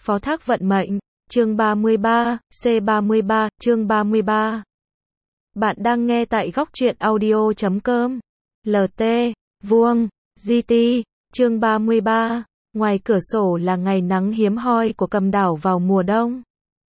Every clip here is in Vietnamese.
Phó thác vận mệnh, chương 33, C33, chương 33. Bạn đang nghe tại góc truyện audio.com. LT, vuông, GT, chương 33. Ngoài cửa sổ là ngày nắng hiếm hoi của Cầm Đảo vào mùa đông.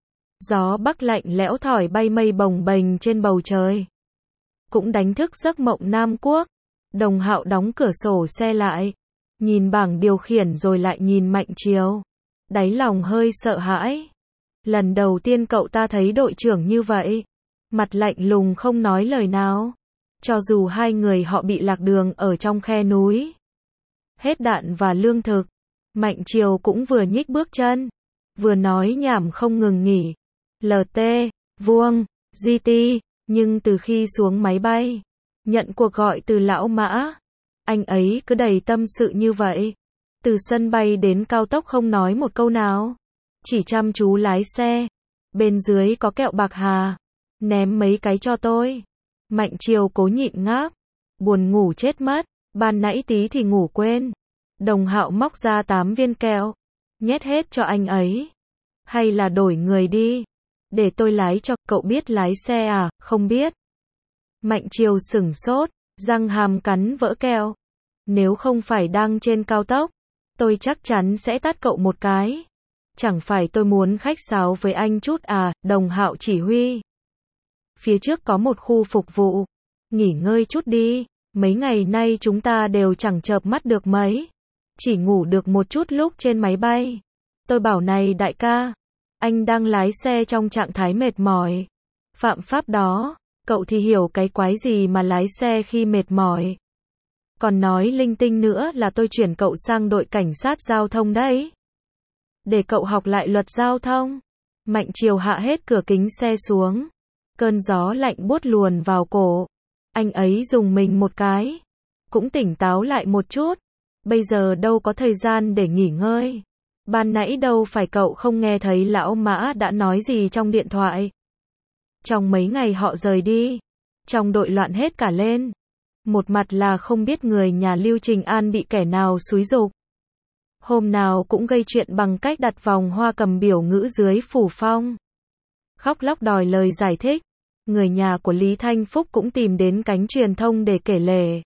Gió bắc lạnh lẽo thổi bay mây bồng bềnh trên bầu trời. Cũng đánh thức giấc mộng Nam Quốc. Đồng Hạo đóng cửa sổ xe lại, nhìn bảng điều khiển rồi lại nhìn Mạnh Triều. Đáy lòng hơi sợ hãi. Lần đầu tiên cậu ta thấy đội trưởng như vậy. Mặt lạnh lùng không nói lời nào. Cho dù hai người họ bị lạc đường ở trong khe núi. Hết đạn và lương thực. Mạnh Triều cũng vừa nhích bước chân. Vừa nói nhảm không ngừng nghỉ. LT, vuông, GT. Nhưng từ khi xuống máy bay, nhận cuộc gọi từ lão Mã, anh ấy cứ đầy tâm sự như vậy. Từ sân bay đến cao tốc không nói một câu nào. Chỉ chăm chú lái xe. Bên dưới có kẹo bạc hà. Ném mấy cái cho tôi. Mạnh Triều cố nhịn ngáp. Buồn ngủ chết mất. Ban nãy tí thì ngủ quên. Đồng Hạo móc ra 8 viên kẹo. Nhét hết cho anh ấy. Hay là đổi người đi. Để tôi lái cho, cậu biết lái xe à, không biết. Mạnh Triều sửng sốt, răng hàm cắn vỡ kẹo. Nếu không phải đang trên cao tốc, tôi chắc chắn sẽ tát cậu một cái. Chẳng phải tôi muốn khách sáo với anh chút à, Đồng Hạo chỉ huy. Phía trước có một khu phục vụ. Nghỉ ngơi chút đi, mấy ngày nay chúng ta đều chẳng chợp mắt được mấy. Chỉ ngủ được một chút lúc trên máy bay. Tôi bảo này đại ca, anh đang lái xe trong trạng thái mệt mỏi. Phạm pháp đó, cậu thì hiểu cái quái gì mà lái xe khi mệt mỏi. Còn nói linh tinh nữa là tôi chuyển cậu sang đội cảnh sát giao thông đấy. Để cậu học lại luật giao thông. Mạnh Triều hạ hết cửa kính xe xuống. Cơn gió lạnh buốt luồn vào cổ. Anh ấy rùng mình một cái. Cũng tỉnh táo lại một chút. Bây giờ đâu có thời gian để nghỉ ngơi. Ban nãy đâu phải cậu không nghe thấy lão Mã đã nói gì trong điện thoại. Trong mấy ngày họ rời đi, trong đội loạn hết cả lên. Một mặt là không biết người nhà Lưu Trình An bị kẻ nào xúi giục. Hôm nào cũng gây chuyện bằng cách đặt vòng hoa cầm biểu ngữ dưới phủ phong. Khóc lóc đòi lời giải thích. Người nhà của Lý Thanh Phúc cũng tìm đến cánh truyền thông để kể lể.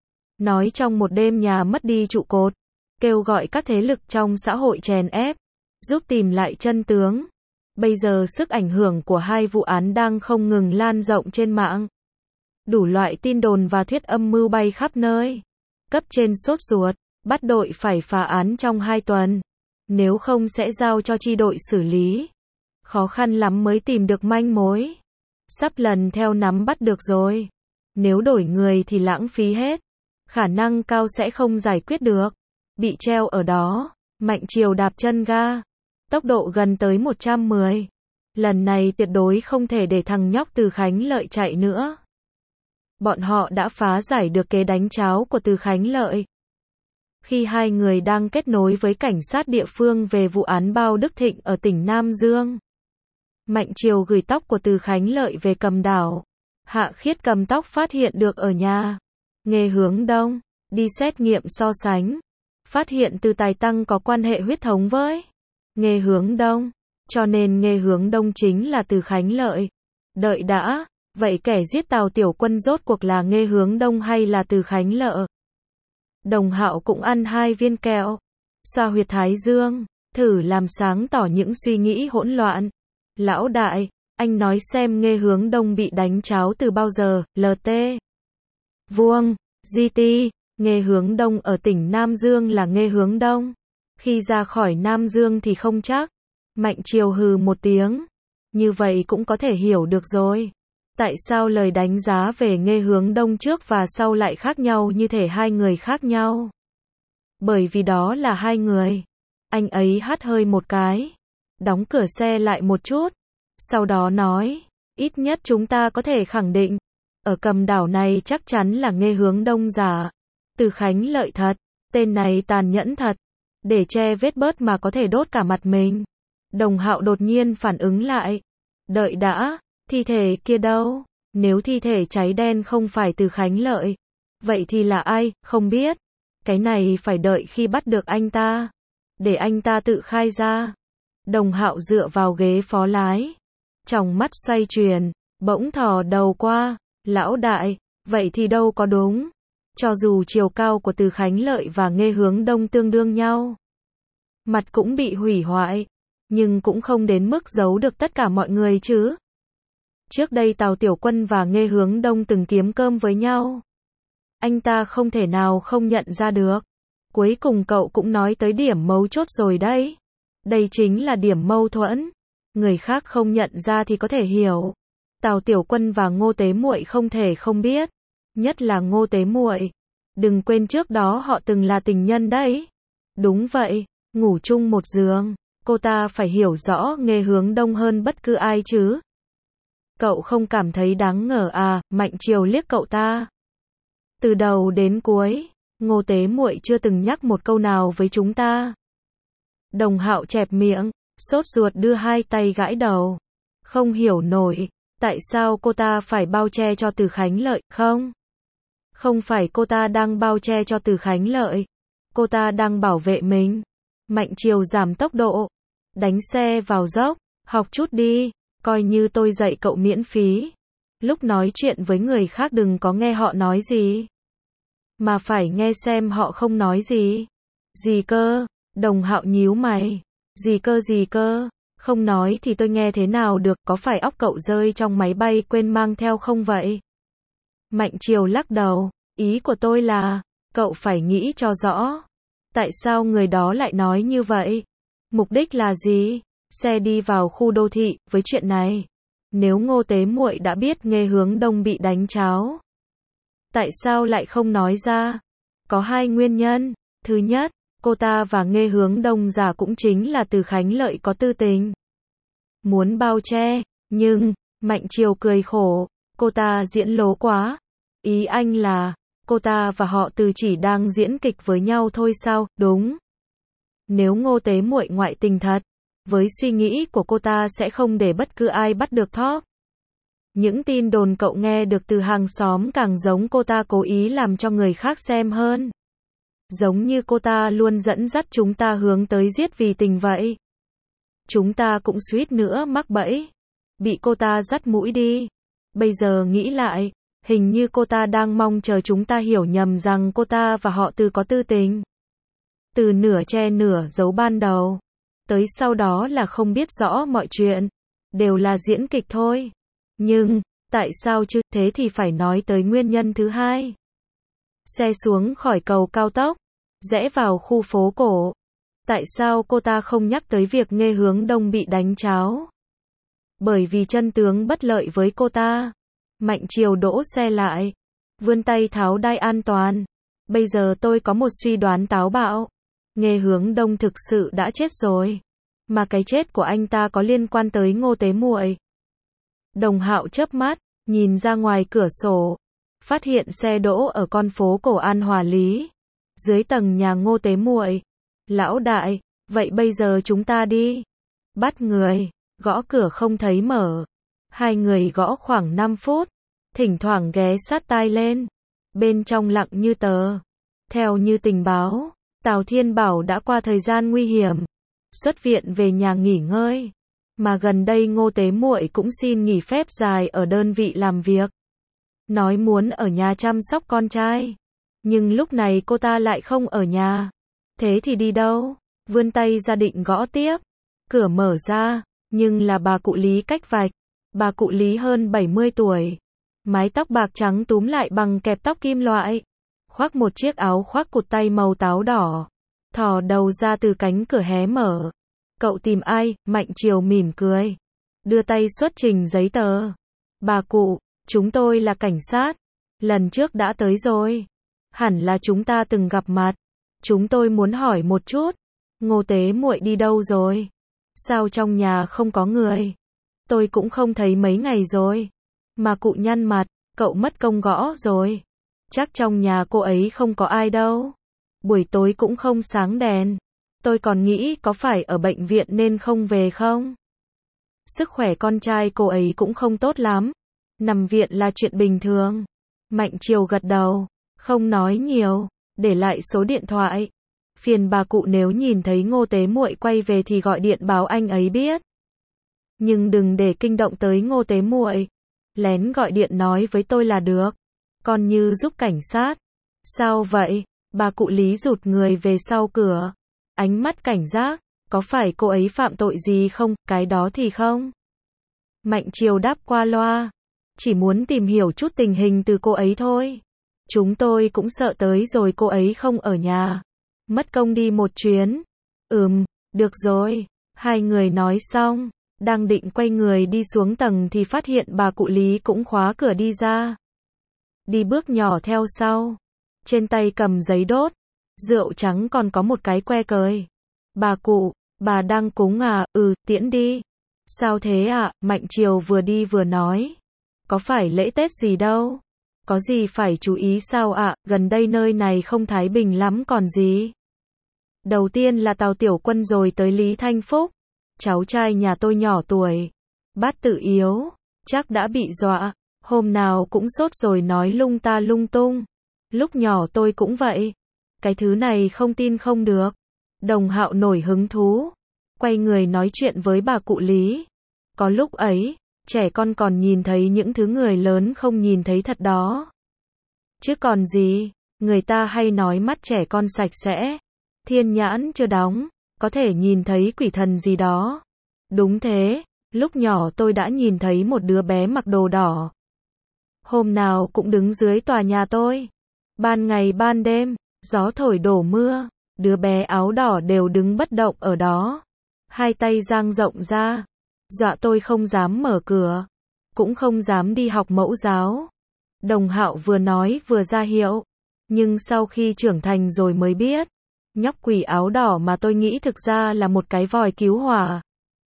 Nói trong một đêm nhà mất đi trụ cột. Kêu gọi các thế lực trong xã hội chèn ép, giúp tìm lại chân tướng. Bây giờ sức ảnh hưởng của hai vụ án đang không ngừng lan rộng trên mạng. Đủ loại tin đồn và thuyết âm mưu bay khắp nơi. Cấp trên sốt ruột, bắt đội phải phá án trong 2 tuần. Nếu không sẽ giao cho chi đội xử lý. Khó khăn lắm mới tìm được manh mối. Sắp lần theo nắm bắt được rồi. Nếu đổi người thì lãng phí hết. Khả năng cao sẽ không giải quyết được. Bị treo ở đó. Mạnh Triều đạp chân ga. Tốc độ gần tới 110. Lần này tuyệt đối không thể để thằng nhóc Từ Khánh Lợi chạy nữa. Bọn họ đã phá giải được kế đánh cháo của Từ Khánh Lợi. Khi hai người đang kết nối với cảnh sát địa phương về vụ án Bao Đức Thịnh ở tỉnh Nam Dương. Mạnh Triều gửi tóc của Từ Khánh Lợi về Cầm Đảo. Hạ Khiết cầm tóc phát hiện được ở nhà. Nghề hướng đông. Đi xét nghiệm so sánh. Phát hiện Từ Tài Tăng có quan hệ huyết thống với Nghề Hướng Đông, cho nên Nghề Hướng Đông chính là Từ Khánh Lợi. Đợi đã, vậy kẻ giết Tào Tiểu Quân rốt cuộc là Nghề Hướng Đông hay là Từ Khánh Lợi? Đồng Hạo cũng ăn 2 viên kẹo, xoa huyệt thái dương, thử làm sáng tỏ những suy nghĩ hỗn loạn. Lão đại, anh nói xem Nghề Hướng Đông bị đánh cháo từ bao giờ? LT, vuông, GT. Nghề Hướng Đông ở tỉnh Nam Dương là Nghề Hướng Đông. Khi ra khỏi Nam Dương thì không chắc. Mạnh Triều hừ một tiếng. Như vậy cũng có thể hiểu được rồi. Tại sao lời đánh giá về Nghề Hướng Đông trước và sau lại khác nhau như thể hai người khác nhau? Bởi vì đó là hai người. Anh ấy hắt hơi một cái. Đóng cửa xe lại một chút. Sau đó nói. Ít nhất chúng ta có thể khẳng định. Ở Cầm Đảo này chắc chắn là Nghề Hướng Đông giả. Từ Khánh Lợi thật, tên này tàn nhẫn thật. Để che vết bớt mà có thể đốt cả mặt mình. Đồng Hạo đột nhiên phản ứng lại. Đợi đã, thi thể kia đâu? Nếu thi thể cháy đen không phải Từ Khánh Lợi, vậy thì là ai? Không biết. Cái này phải đợi khi bắt được anh ta. Để anh ta tự khai ra. Đồng Hạo dựa vào ghế phó lái, trong mắt xoay chuyển, bỗng thò đầu qua, lão đại, vậy thì đâu có đúng. Cho dù chiều cao của Từ Khánh Lợi và Nghê Hướng Đông tương đương nhau, mặt cũng bị hủy hoại, nhưng cũng không đến mức giấu được tất cả mọi người chứ. Trước đây Tào Tiểu Quân và Nghê Hướng Đông từng kiếm cơm với nhau. Anh ta không thể nào không nhận ra được. Cuối cùng cậu cũng nói tới điểm mấu chốt rồi đấy. Đây chính là điểm mâu thuẫn. Người khác không nhận ra thì có thể hiểu. Tào Tiểu Quân và Ngô Tế Muội không thể không biết. Nhất là Ngô Tế Muội. Đừng quên trước đó họ từng là tình nhân đấy. Đúng vậy, ngủ chung một giường. Cô ta phải hiểu rõ Nghê Hướng Đông hơn bất cứ ai chứ. Cậu không cảm thấy đáng ngờ à? Mạnh Triều liếc cậu ta. Từ đầu đến cuối, Ngô Tế Muội chưa từng nhắc một câu nào với chúng ta. Đồng Hạo chẹp miệng, sốt ruột đưa hai tay gãi đầu. Không hiểu nổi, tại sao cô ta phải bao che cho Từ Khánh Lợi, không? Không phải cô ta đang bao che cho Từ Khánh Lợi. Cô ta đang bảo vệ mình. Mạnh Triều giảm tốc độ, đánh xe vào dốc, học chút đi, coi như tôi dạy cậu miễn phí. Lúc nói chuyện với người khác đừng có nghe họ nói gì, mà phải nghe xem họ không nói gì. Gì cơ? Đồng Hạo nhíu mày. Gì cơ? Không nói thì tôi nghe thế nào được, có phải óc cậu rơi trong máy bay quên mang theo không vậy? Mạnh Triều lắc đầu, ý của tôi là, cậu phải nghĩ cho rõ. Tại sao người đó lại nói như vậy? Mục đích là gì? Xe đi vào khu đô thị, với chuyện này. Nếu Ngô Tế Muội đã biết Nghê Hướng Đông bị đánh tráo, tại sao lại không nói ra? Có hai nguyên nhân. Thứ nhất, cô ta và Nghê Hướng Đông già cũng chính là Từ Khánh Lợi có tư tình. Muốn bao che, nhưng, Mạnh Triều cười khổ, cô ta diễn lố quá. Ý anh là, cô ta và họ Từ chỉ đang diễn kịch với nhau thôi sao? Đúng. Nếu Ngô Tế Muội ngoại tình thật, với suy nghĩ của cô ta sẽ không để bất cứ ai bắt được Thóp. Những tin đồn cậu nghe được từ hàng xóm càng giống cô ta cố ý làm cho người khác xem hơn. Giống như cô ta luôn dẫn dắt chúng ta hướng tới giết vì tình vậy. Chúng ta cũng suýt nữa mắc bẫy. Bị cô ta dắt mũi đi. Bây giờ nghĩ lại, hình như cô ta đang mong chờ chúng ta hiểu nhầm rằng cô ta và họ Từ có tư tình. Từ nửa che nửa giấu ban đầu, tới sau đó là không biết rõ mọi chuyện. Đều là diễn kịch thôi. Nhưng, tại sao chứ? Thế thì phải nói tới nguyên nhân thứ hai. Xe xuống khỏi cầu cao tốc, rẽ vào khu phố cổ. Tại sao cô ta không nhắc tới việc Nghê Hướng Đông bị đánh tráo? Bởi vì chân tướng bất lợi với cô ta. Mạnh Triều đỗ xe lại, vươn tay tháo đai an toàn. Bây giờ tôi có một suy đoán táo bạo. Nghê Hướng Đông thực sự đã chết rồi. Mà cái chết của anh ta có liên quan tới Ngô Tế Muội. Đồng Hạo chớp mắt, nhìn ra ngoài cửa sổ, phát hiện xe đỗ ở con phố cổ An Hòa Lý, dưới tầng nhà Ngô Tế Muội. Lão đại, vậy bây giờ chúng ta đi. Bắt người, gõ cửa không thấy mở. Hai người gõ khoảng 5 phút, thỉnh thoảng ghé sát tai lên. Bên trong lặng như tờ. Theo như tình báo, Tào Thiên Bảo đã qua thời gian nguy hiểm, xuất viện về nhà nghỉ ngơi. Mà gần đây Ngô Tế Muội cũng xin nghỉ phép dài ở đơn vị làm việc. Nói muốn ở nhà chăm sóc con trai. Nhưng lúc này cô ta lại không ở nhà. Thế thì đi đâu? Vươn tay ra định gõ tiếp. Cửa mở ra, nhưng là bà cụ Lý cách vạch. Bà cụ Lý hơn 70 tuổi. Mái tóc bạc trắng túm lại bằng kẹp tóc kim loại. Khoác một chiếc áo khoác cụt tay màu táo đỏ. Thò đầu ra từ cánh cửa hé mở. Cậu tìm ai? Mạnh Triều mỉm cười. Đưa tay xuất trình giấy tờ. Bà cụ, chúng tôi là cảnh sát. Lần trước đã tới rồi. Hẳn là chúng ta từng gặp mặt. Chúng tôi muốn hỏi một chút. Ngô Tế Muội đi đâu rồi? Sao trong nhà không có người? Tôi cũng không thấy mấy ngày rồi. Mà cụ nhăn mặt, cậu mất công gõ rồi. Chắc trong nhà cô ấy không có ai đâu. Buổi tối cũng không sáng đèn. Tôi còn nghĩ có phải ở bệnh viện nên không về không? Sức khỏe con trai cô ấy cũng không tốt lắm. Nằm viện là chuyện bình thường. Mạnh Triều gật đầu, không nói nhiều, để lại số điện thoại. phiền bà cụ nếu nhìn thấy Ngô Tế muội quay về thì gọi điện báo anh ấy biết. Nhưng đừng để kinh động tới Ngô Tế muội. Lén gọi điện nói với tôi là được. Còn như giúp cảnh sát. Sao vậy? Bà cụ Lý rụt người về sau cửa. Ánh mắt cảnh giác. Có phải cô ấy phạm tội gì không? Cái đó thì không. Mạnh Triều đáp qua loa. Chỉ muốn tìm hiểu chút tình hình từ cô ấy thôi. Chúng tôi cũng sợ tới rồi cô ấy không ở nhà. Mất công đi một chuyến. Được rồi. Hai người nói xong. Đang định quay người đi xuống tầng thì phát hiện bà cụ Lý cũng khóa cửa đi ra. Đi bước nhỏ theo sau. Trên tay cầm giấy đốt. Rượu trắng còn có một cái que cời. Bà cụ, bà đang cúng à? Tiễn đi. Sao thế ạ? Mạnh Triều vừa đi vừa nói. Có phải lễ Tết gì đâu. Có gì phải chú ý sao ạ? Gần đây nơi này không thái bình lắm còn gì. Đầu tiên là Tào Tiểu Quân rồi tới Lý Thanh Phúc. Cháu trai nhà tôi nhỏ tuổi. Bát tự yếu. Chắc đã bị dọa. Hôm nào cũng sốt rồi nói lung ta lung tung. Lúc nhỏ tôi cũng vậy. Cái thứ này không tin không được. Đồng Hạo nổi hứng thú. Quay người nói chuyện với bà cụ Lý. Có lúc ấy, trẻ con còn nhìn thấy những thứ người lớn không nhìn thấy thật đó. Chứ còn gì, người ta hay nói mắt trẻ con sạch sẽ. Thiên nhãn chưa đóng, có thể nhìn thấy quỷ thần gì đó. Đúng thế, lúc nhỏ tôi đã nhìn thấy một đứa bé mặc đồ đỏ. Hôm nào cũng đứng dưới tòa nhà tôi. Ban ngày ban đêm, gió thổi đổ mưa, đứa bé áo đỏ đều đứng bất động ở đó. Hai tay dang rộng ra. Dọa tôi không dám mở cửa. Cũng không dám đi học mẫu giáo. Đồng Hạo vừa nói vừa ra hiệu. Nhưng sau khi trưởng thành rồi mới biết. Nhóc quỷ áo đỏ mà tôi nghĩ thực ra là một cái vòi cứu hỏa.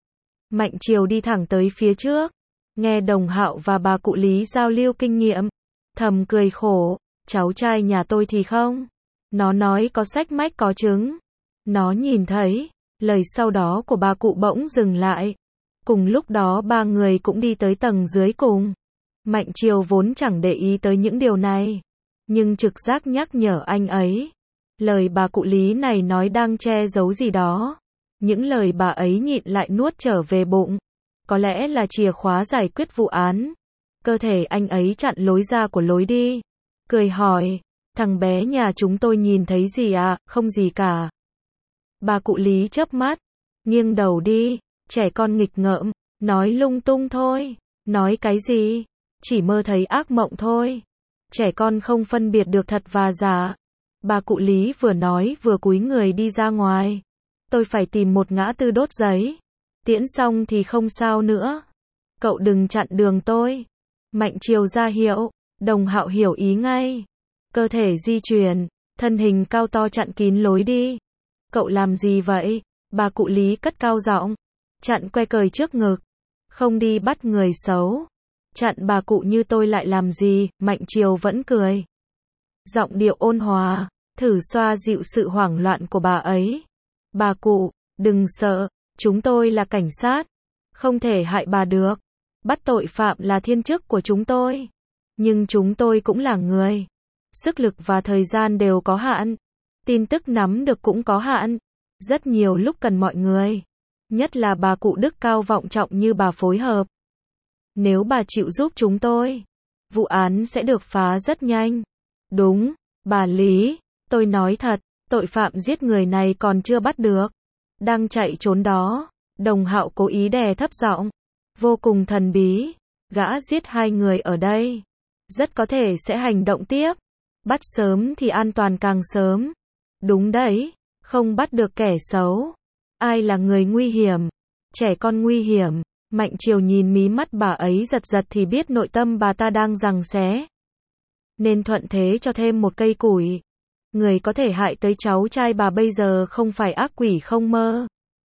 Mạnh Triều đi thẳng tới phía trước. Nghe Đồng Hạo và bà cụ Lý giao lưu kinh nghiệm. Thầm cười khổ. Cháu trai nhà tôi thì không. Nó nói có sách mách có chứng. Nó nhìn thấy. Lời sau đó của bà cụ bỗng dừng lại. Cùng lúc đó ba người cũng đi tới tầng dưới cùng. Mạnh Triều vốn chẳng để ý tới những điều này. Nhưng trực giác nhắc nhở anh ấy. Lời bà cụ Lý này nói đang che giấu gì đó. Những lời bà ấy nhịn lại nuốt trở về bụng. Có lẽ là chìa khóa giải quyết vụ án. Cơ thể anh ấy chặn lối ra của lối đi. Cười hỏi. Thằng bé nhà chúng tôi nhìn thấy gì ạ? Không gì cả. Bà cụ Lý chớp mắt. Nghiêng đầu đi. Trẻ con nghịch ngợm. Nói lung tung thôi. Nói cái gì? Chỉ mơ thấy ác mộng thôi. Trẻ con không phân biệt được thật và giả. Bà cụ Lý vừa nói vừa cúi người đi ra ngoài. Tôi phải tìm một ngã tư đốt giấy. Tiễn xong thì không sao nữa. Cậu đừng chặn đường tôi. Mạnh Triều ra hiệu. Đồng Hạo hiểu ý ngay. Cơ thể di chuyển. Thân hình cao to chặn kín lối đi. Cậu làm gì vậy? Bà cụ Lý cất cao giọng. Chặn que cời trước ngực. Không đi bắt người xấu. Chặn bà cụ như tôi lại làm gì? Mạnh Triều vẫn cười. Giọng điệu ôn hòa. Thử xoa dịu sự hoảng loạn của bà ấy. Bà cụ, đừng sợ. Chúng tôi là cảnh sát. Không thể hại bà được. Bắt tội phạm là thiên chức của chúng tôi. Nhưng chúng tôi cũng là người. Sức lực và thời gian đều có hạn. Tin tức nắm được cũng có hạn. Rất nhiều lúc cần mọi người. Nhất là bà cụ đức cao vọng trọng như bà phối hợp. Nếu bà chịu giúp chúng tôi, vụ án sẽ được phá rất nhanh. Đúng, bà Lý, tôi nói thật, tội phạm giết người này còn chưa bắt được. Đang chạy trốn đó. Đồng Hạo cố ý đè thấp giọng. Vô cùng thần bí. Gã giết hai người ở đây. Rất có thể sẽ hành động tiếp. Bắt sớm thì an toàn càng sớm. Đúng đấy, không bắt được kẻ xấu. Ai là người nguy hiểm? Trẻ con nguy hiểm. Mạnh Triều nhìn mí mắt bà ấy giật giật thì biết nội tâm bà ta đang giằng xé. Nên thuận thế cho thêm một cây củi. Người có thể hại tới cháu trai bà bây giờ không phải ác quỷ không mơ.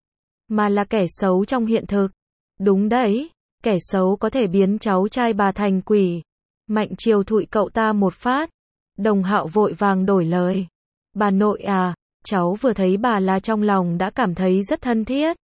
Mà là kẻ xấu trong hiện thực. Đúng đấy, kẻ xấu có thể biến cháu trai bà thành quỷ. Mạnh Triều thụi cậu ta một phát. Đồng Hạo vội vàng đổi lời. Bà nội à, cháu vừa thấy bà là trong lòng đã cảm thấy rất thân thiết.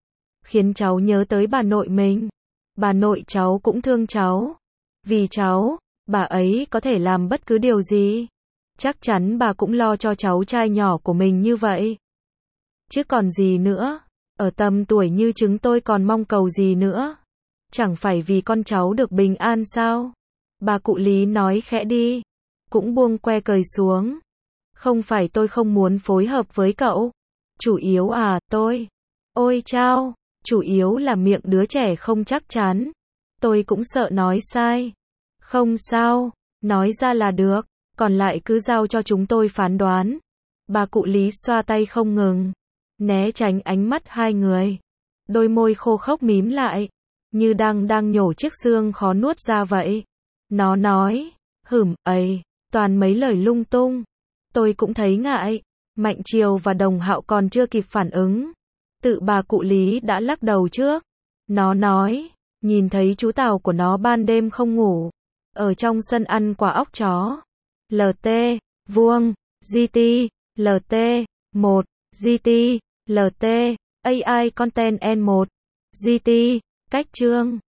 Khiến cháu nhớ tới bà nội mình. Bà nội cháu cũng thương cháu. Vì cháu, bà ấy có thể làm bất cứ điều gì. Chắc chắn bà cũng lo cho cháu trai nhỏ của mình như vậy. Chứ còn gì nữa, ở tầm tuổi như chúng tôi còn mong cầu gì nữa. Chẳng phải vì con cháu được bình an sao? Bà cụ Lý nói khẽ đi, cũng buông que cười xuống. Không phải tôi không muốn phối hợp với cậu. Chủ yếu tôi. Ôi chao, chủ yếu là miệng đứa trẻ không chắc chắn. Tôi cũng sợ nói sai. Không sao, nói ra là được, còn lại cứ giao cho chúng tôi phán đoán. Bà cụ Lý xoa tay không ngừng, né tránh ánh mắt hai người. Đôi môi khô khốc mím lại, như đang nhổ chiếc xương khó nuốt ra vậy. Nó nói, toàn mấy lời lung tung. Tôi cũng thấy ngại. Mạnh Triều và Đồng Hạo còn chưa kịp phản ứng. Tự bà cụ Lý đã lắc đầu trước. Nó nói, nhìn thấy chú Tào của nó ban đêm không ngủ. Ở trong sân ăn quả óc chó. LT, vuông, GT, LT, 1, GT, LT, AI Content N1, GT, cách chương.